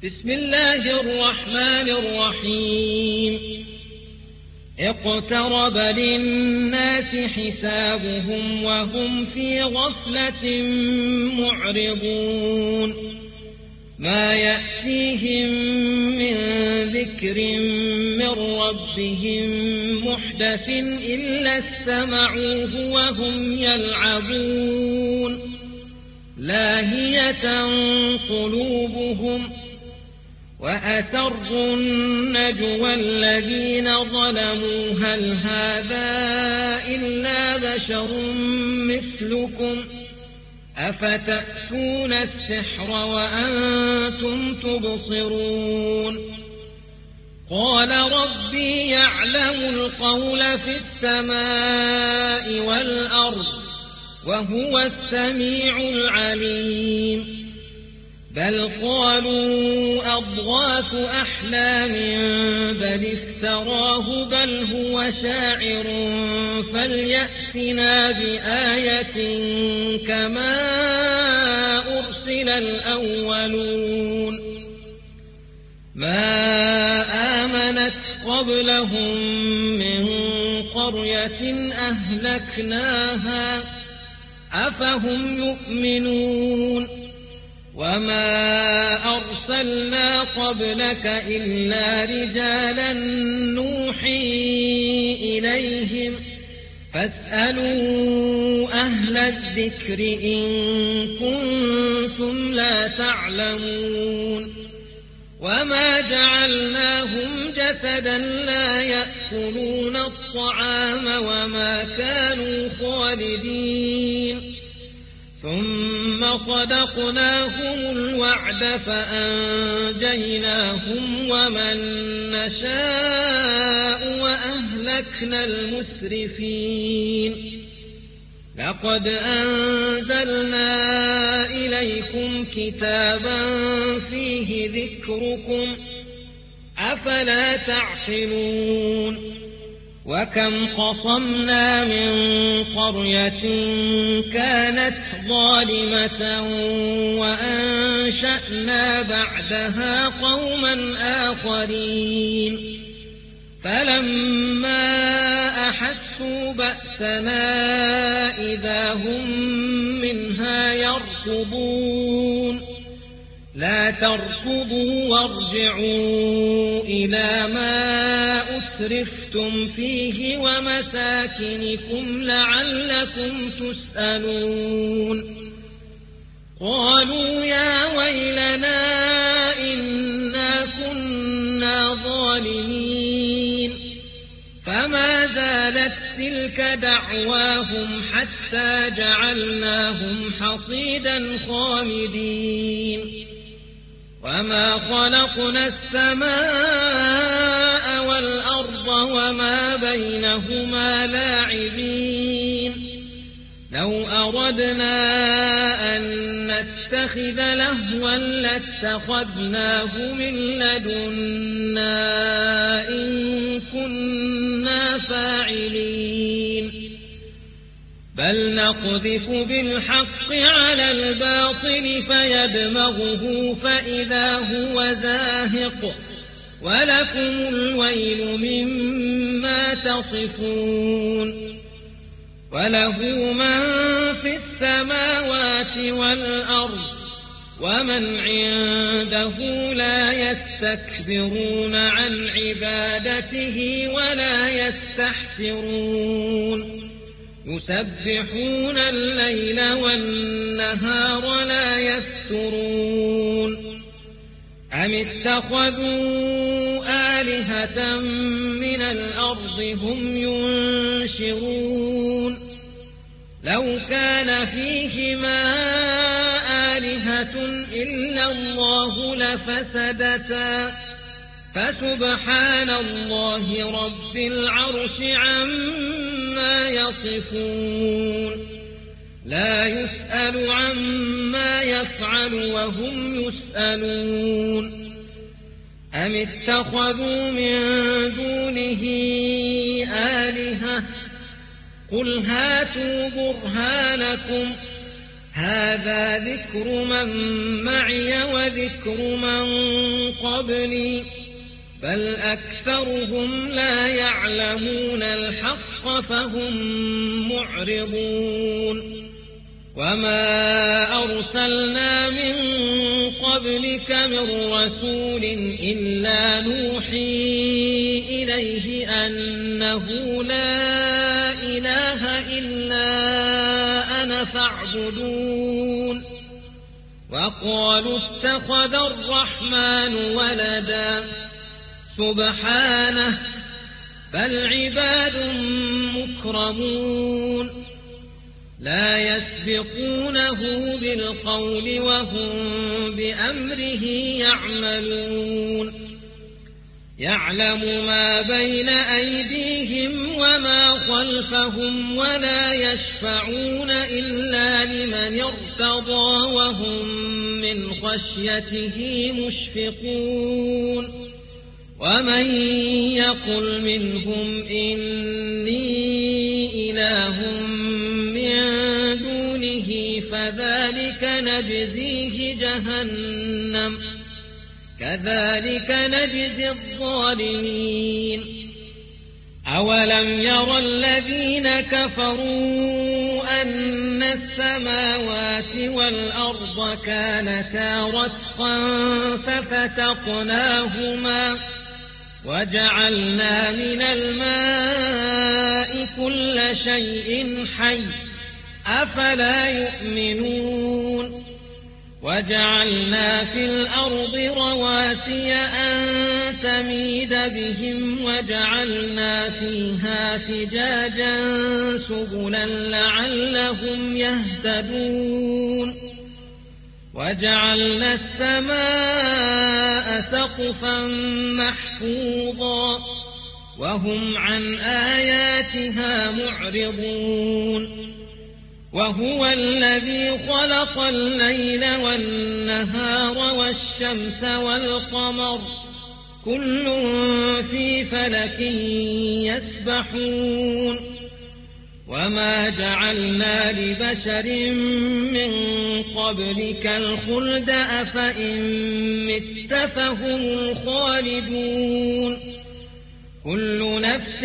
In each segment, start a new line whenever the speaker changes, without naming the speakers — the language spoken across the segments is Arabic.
بسم الله الرحمن الرحيم اقترب للناس حسابهم وهم في غفلة معرضون ما يأتيهم من ذكر من ربهم محدث إلا استمعوه وهم يلعبون لاهية قلوبهم وأسروا النجوى الذين ظلموا هل هذا إلا بشر مثلكم أفتأتون السحر وأنتم تبصرون قال ربي يعلم القول في السماء والأرض وهو السميع العليم بل قالوا أضغاث أحلام بل افتراه بل هو شاعر فليأتنا بآية كما أرسل الأولون ما آمنت قبلهم من قرية أهلكناها أفهم يؤمنون وما أرسلنا قبلك إلا رجالا نوحي إليهم فاسألوا أهل الذكر إن كنتم لا تعلمون وما جعلناهم جسدا لا يأكلون الطعام وما كانوا خالدين ثم صدقناهم الوعد فأنجيناهم ومن نشاء وأهلكنا المسرفين لقد أنزلنا إليكم كتابا فيه ذكركم أفلا تعقلون وكم قصمنا من قرية كانت ظالمة وأنشأنا بعدها قوما آخرين فلما أحسوا بأسنا إذا هم منها يركضون لا تركضوا وارجعوا إلى ما أترفتم فيه ومساكنكم لعلكم تسألون قالوا يا ويلنا إنا كنا ظالمين فما زالت تلك دعواهم حتى جعلناهم حصيدا خامدين وما خلقنا السماء والأرض وما بينهما لاعبين لو أردنا أن نتخذ لهوا لاتخذناه من لدنا إن كنا فاعلين بل نقذف بالحق على الباطل فيدمغه فإذا هو زاهق ولكم الويل مما تصفون وله من في السماوات والأرض ومن عنده لا يستكبرون عن عبادته ولا يستحسرون يسبحون الليل والنهار لا يفترون أم اتخذوا آلهة من الأرض هم ينشرون لو كان فيهما آلهة إلا الله لفسدتا فسبحان الله رب العرش عما يصفون لا يسأل عما يفعل وهم يسألون أم اتخذوا من دونه آلهة قل هاتوا برهانكم هذا ذكر من معي وذكر من قبلي بل أكثرهم لا يعلمون الحق فهم معرضون وما أرسلنا من قبلك من رسول إلا نوحي إليه أنه لا إله إلا أنا فاعبدون وقالوا اتخذ الرحمن ولدا سبحانه بل عباد مكرمون لا يسبقونه بالقول وهم بأمره يعملون يعلم ما بين أيديهم وما خلفهم ولا يشفعون إلا لمن ارتضى وهم من خشيته مشفقون ومن يقل منهم إني إله من دونه فذلك نجزيه جهنم كذلك نجزي الظالمين أولم ير الذين كفروا أن السماوات والأرض كانتا رتقا ففتقناهما وجعلنا من الماء كل شيء حي أفلا يؤمنون وجعلنا في الأرض رواسي أن تميد بهم وجعلنا فيها فجاجا سبلا لعلهم يهتدون وجعلنا السماء سقفا محفوظا وهم عن آياتها معرضون وهو الذي خلق الليل والنهار والشمس والقمر كل في فلك يسبحون وما جعلنا لبشر من قبلك الخلد أفإن مت فهم الخالدون كل نفس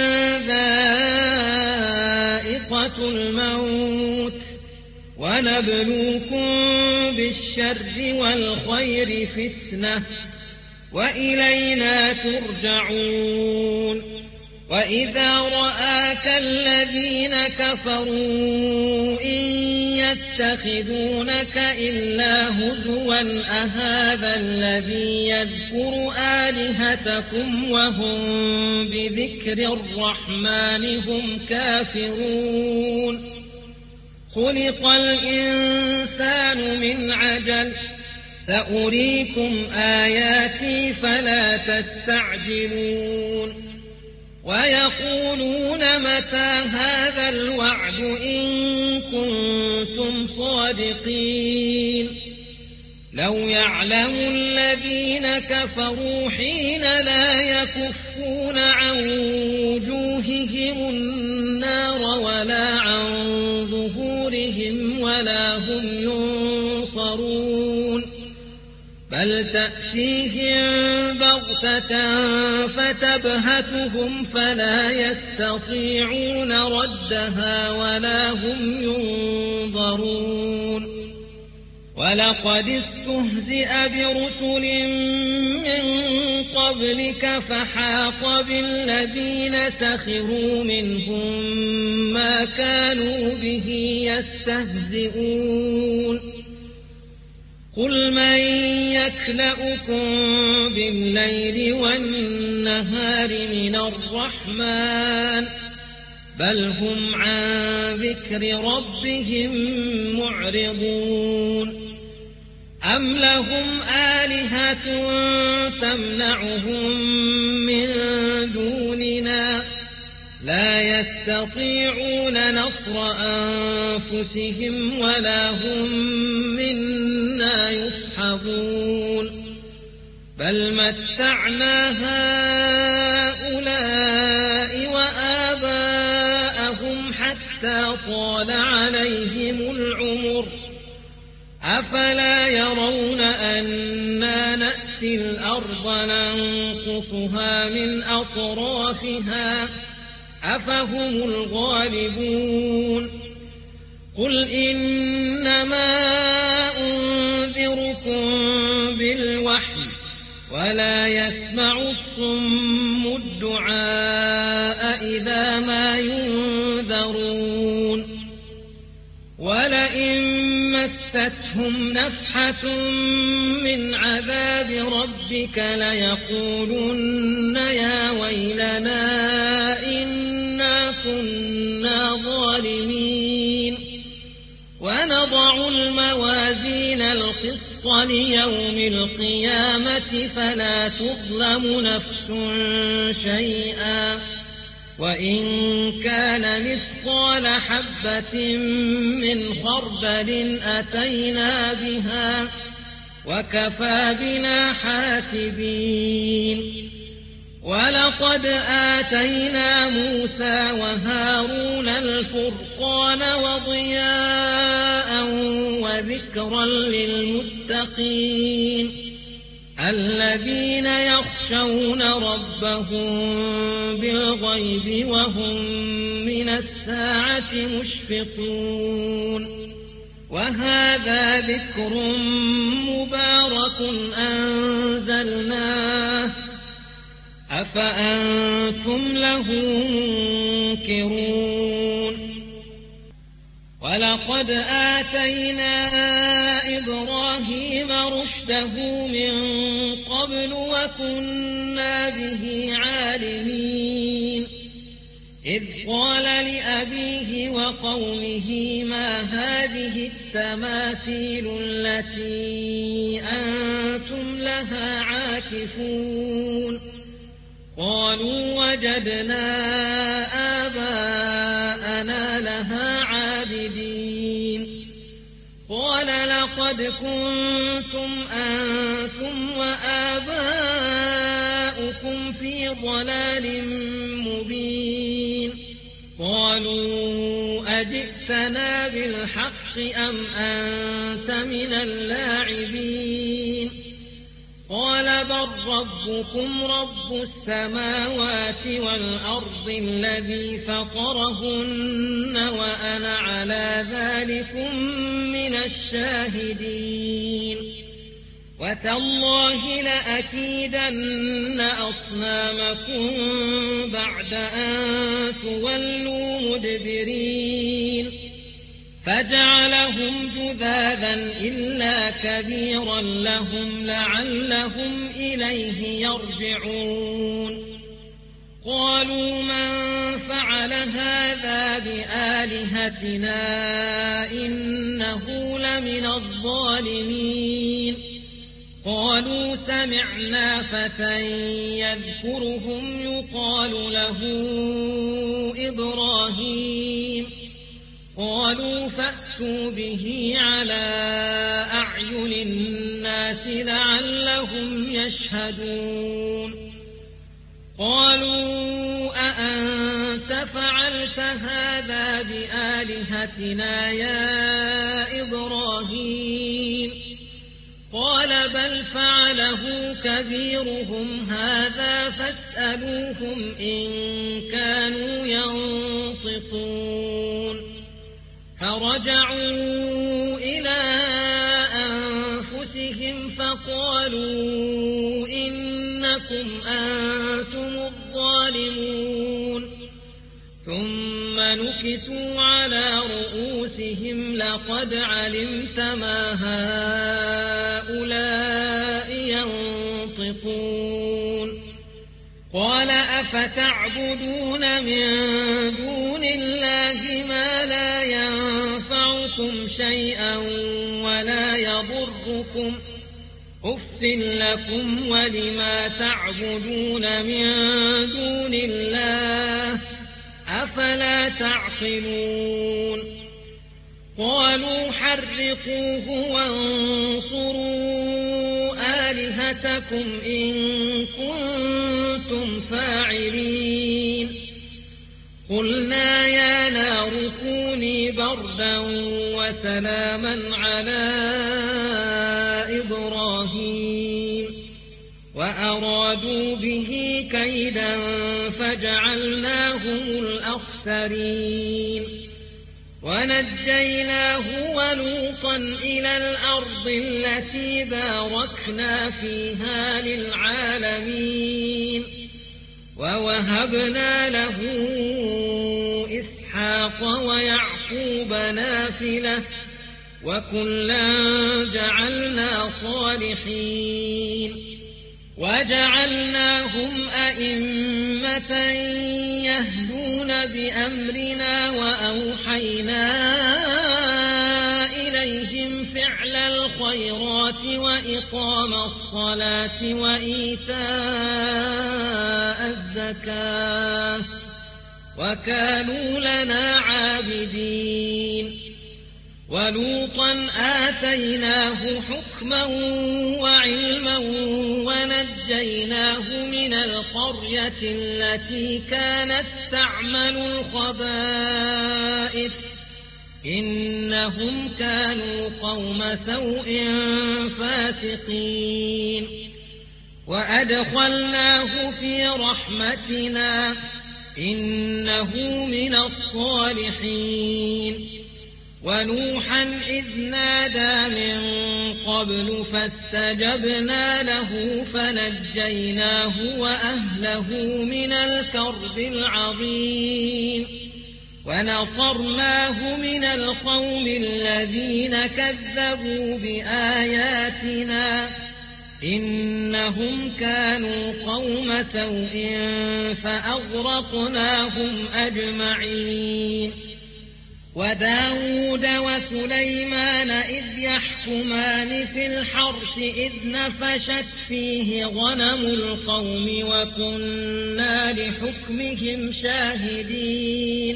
ذائقة الموت ونبلوكم بالشر والخير فتنة وإلينا ترجعون وإذا رآك الذين كفروا إن يتخذونك إلا هزوا أهذا الذي يذكر آلهتكم وهم بذكر الرحمن هم كافرون خلق الإنسان من عجل سأريكم آياتي فلا تستعجلون ويقولون متى هذا الوعد إن كنتم صادقين لو يعلم الذين كفروا حين لا يكفون عن وجوههم النار ولا عن ظهورهم ولا هم ينصرون بل تأتيهم بغتة فتبهتهم فلا يستطيعون ردها ولا هم ينظرون ولقد استهزئ برسل من قبلك فحاق بالذين سخروا منهم ما كانوا به يستهزئون قل من يكلؤكم بالليل والنهار من الرحمن بل هم عن ذكر ربهم معرضون أم لهم آلهة تمنعهم من دوننا لا يستطيعون نصر أنفسهم ولا هم منا يصحبون بل متعنا هؤلاء وآباءهم حتى طال عليهم العمر أفلا يرون أنا نأتي الأرض ننقصها من أطرافها أفهم الغالبون قل إنما أنذركم بالوحي ولا يسمع الصم الدعاء إذا ما ينذرون ولئن مستهم نفحة من عذاب ربك ليقولن يا ويلنا إنا كنا ظالمين ونضع الموازين القسط ليوم القيامة فلا تظلم نفس شيئا وإن كان مثقال حبة من خردل أتينا بها وكفى بنا حاسبين ولقد آتينا موسى وهارون الفرقان وضياء وذكرا للمتقين الذين يخشون ربهم بالغيب وهم من الساعة مشفقون وهذا ذكر مبارك أنزلناه أفأنتم له منكرون ولقد آتينا إبراهيم رشده من قبل وكنا به عالمين إذ قال لأبيه وقومه ما هذه التماثيل التي أنتم لها عاكفون قالوا وجدنا آباءنا لها عابدين قال لقد كنتم أنتم وآباؤكم في ضلال مبين قالوا أجئتنا بالحق أم أنت من اللاعبين قال بل ربكم رب السماوات والأرض الذي فطرهن وأنا على ذلكم من الشاهدين وتالله لأكيدن أصنامكم بعد أن تولوا مدبرين فجعلهم جذاذا إلا كبيرا لهم لعلهم إليه يرجعون قالوا من فعل هذا بآلهتنا إنه لمن الظالمين قالوا سمعنا فتى يذكرهم يقال له إبراهيم قالوا فأتوا به على أعين الناس لعلهم يشهدون قالوا أأنت فعلت هذا بآلهتنا يا إبراهيم قال بل فعله كبيرهم هذا فاسألوهم إن كانوا ينطقون فرجعوا إلى أنفسهم فقالوا إنكم أنتم الظالمون ثم نكسوا على رؤوسهم لقد علمت ما هؤلاء ينطقون قال أفتعبدون من دون الله ما لا ينفعكم شيئا ولا يضركم أف لكم ولما تعبدون من دون الله أفلا تعقلون قالوا حرقوه وانصروا آلهتكم إن كنتم فاعلين قلنا يا نار كوني بردا وسلاما على وأرادوا به كيدا فجعلناهم الأخسرين ونجيناه ولوطا إلى الأرض التي باركنا فيها للعالمين ووهبنا له إسحاق ويعقوب نافلة وكلا جعلنا صالحين وجعلناهم أئمة يهدون بأمرنا وأوحينا إليهم فعل الخيرات وإقام الصلاة وإيتاء الزكاة وكانوا لنا عابدين ولوطا آتيناه حكما وعلما ونجيناه من القرية التي كانت تعمل الخبائث إنهم كانوا قوم سوء فاسقين وأدخلناه في رحمتنا إنه من الصالحين ونوحا إذ نادى من قبل فاستجبنا له فنجيناه وأهله من الكرب العظيم ونصرناه من القوم الذين كذبوا بآياتنا إنهم كانوا قوم سوء فأغرقناهم أجمعين وداود وسليمان إذ يحكمان في الحرث إذ نفشت فيه غنم القوم وكنا لحكمهم شاهدين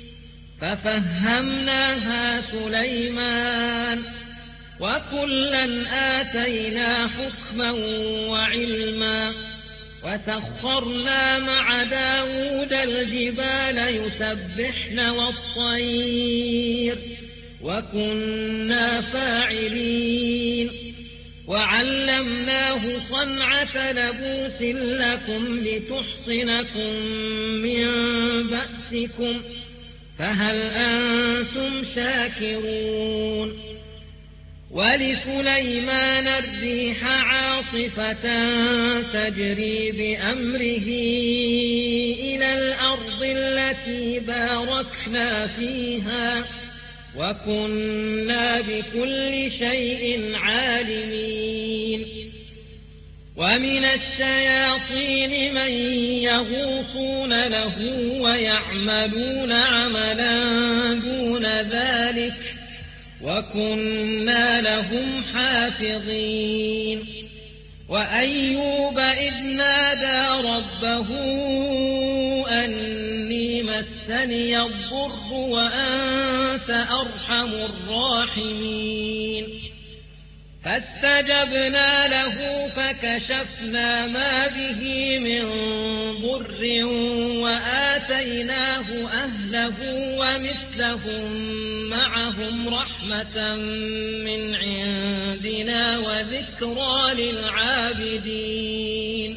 ففهمناها سليمان وكلا آتينا حكما وعلما وسخرنا مع داود الجبال يسبحن والطير وكنا فاعلين وعلمناه صنعة لبوس لكم لتحصنكم من بأسكم فهل أنتم شاكرون ولسليمان الريح عاصفة تجري بأمره إلى الأرض التي باركنا فيها وكنا بكل شيء عالمين ومن الشياطين من يغوصون له ويعملون عملا دون ذلك وكنا لهم حافظين وأيوب إذ نادى ربه أني مسني الضر وأنت أرحم الراحمين فاستجبنا له فكشفنا ما به من ضر وآتيناه أهله ومثلهم معهم رحمة من عندنا وذكرى للعابدين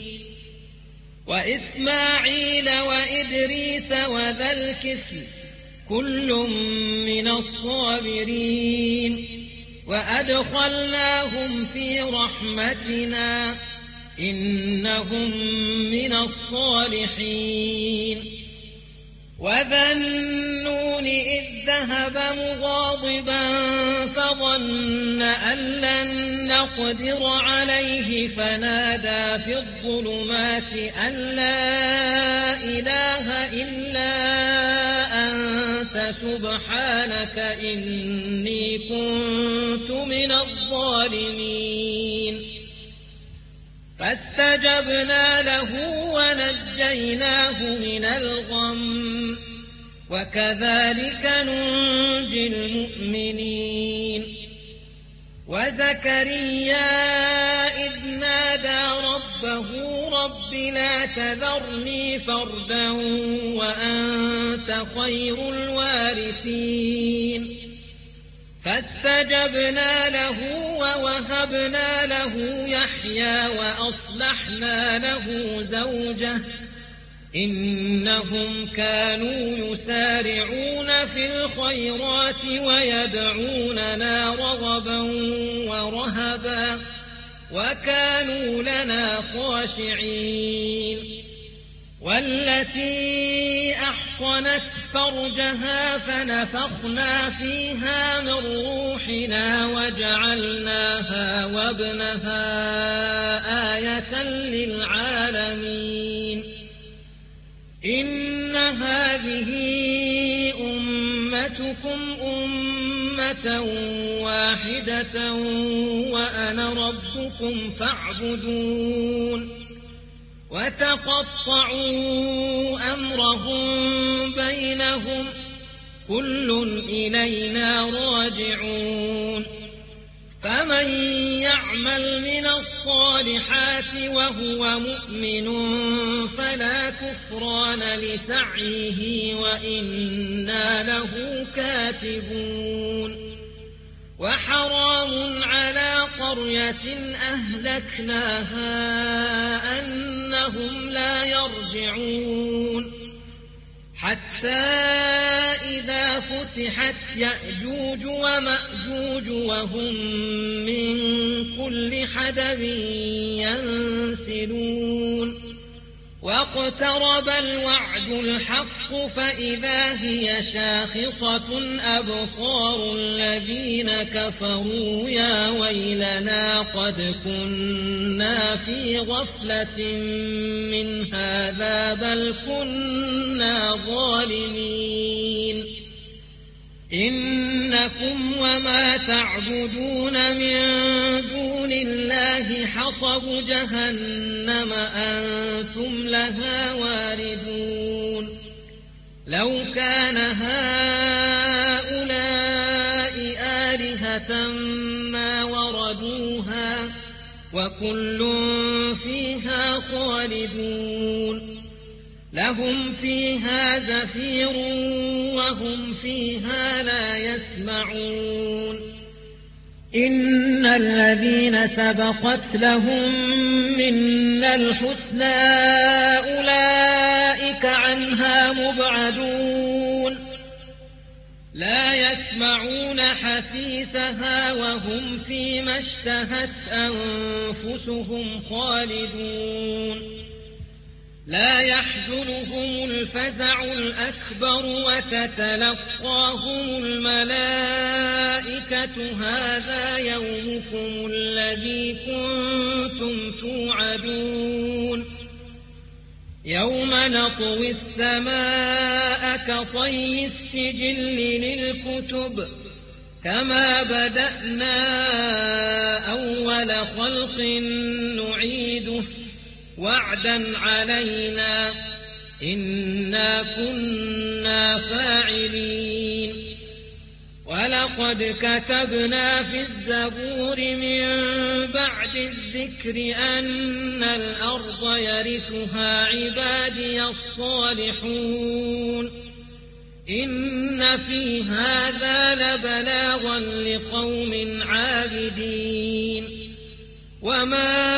وإسماعيل وإدريس وذا الكفل كل من الصابرين وأدخلناهم في رحمتنا إنهم من الصالحين وذا النون إذ ذهب مغاضبا فظن أن لن نقدر عليه فنادى في الظلمات أن لا إله إلا أنت سبحانك إني كنت من الظالمين فاستجبنا له ونجيناه من الغم وكذلك ننجي المؤمنين وزكريا إذ نادى ربه رب لا تذرني فردا وأنت خير الوارثين فاستجبنا له ووهبنا له يحيى وأصلحنا له زوجه إنهم كانوا يسارعون في الخيرات ويدعوننا رغبا ورهبا وكانوا لنا خاشعين والتي أحصنت فرجها فنفخنا فيها من روحنا وجعلناها وابنها آية للعالمين إن هذه أمتكم أمة واحدة وأنا ربكم فاعبدون وتقطعوا أمرهم بينهم كل إلينا راجعون فمن يعمل من الصالحات وهو مؤمن فلا كفران لسعيه وإنا له كاتبون وحرام على قرية أهلكناها أنهم لا يرجعون حتى إذا فتحت يأجوج ومأجوج وهم من كل حدب ينسلون واقترب الوعد الحق فإذا هي شاخصة أبصار الذين كفروا يا ويلنا قد كنا في غفلة من هذا بل كنا ظالمين إنكم وما تعبدون من دون الله حصب جهنم أنتم لها واردون لو كان هؤلاء آلهة ما وردوها وكل فيها خالدون لهم فيها زفير وهم فيها لا يسمعون إن الذين سبقت لهم منا الحسنى أولئك عنها مبعدون لا يسمعون حسيسها وهم فيما اشتهت أنفسهم خالدون لا يحزنهم الفزع الأكبر وتتلقاهم الملائكة هذا يومكم الذي كنتم توعدون يوم نطوي السماء كطي السجل للكتب كما بدأنا أول خلق نعيده وعدا علينا إنا كنا فاعلين ولقد كتبنا في الزبور من بعد الذكر أن الأرض يرثها عبادي الصالحون إن في هذا لبلاغا لقوم عابدين وما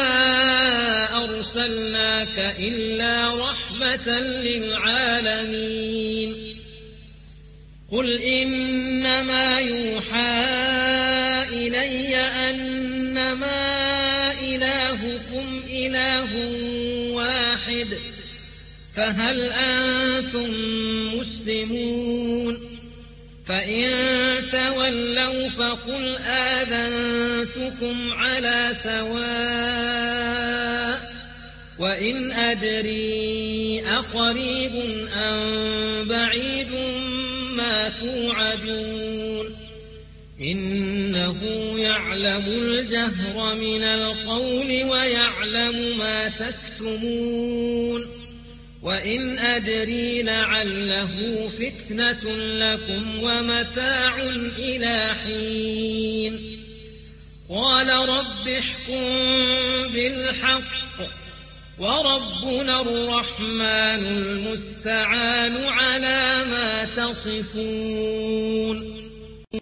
أرسلناك إلا رحمة للعالمين قل إنما يوحى إلي أنما إلهكم إله واحد فهل أنتم مسلمون فإن تولوا فقل آذنتكم على سواء وإن أدري أقريب أم بعيد ما توعدون إنه يعلم الجهر من القول ويعلم ما تكتمون وإن أدري لعله فتنة لكم ومتاع إلى حين قال رب احكم بالحق وربنا الرحمن المستعان على ما تصفون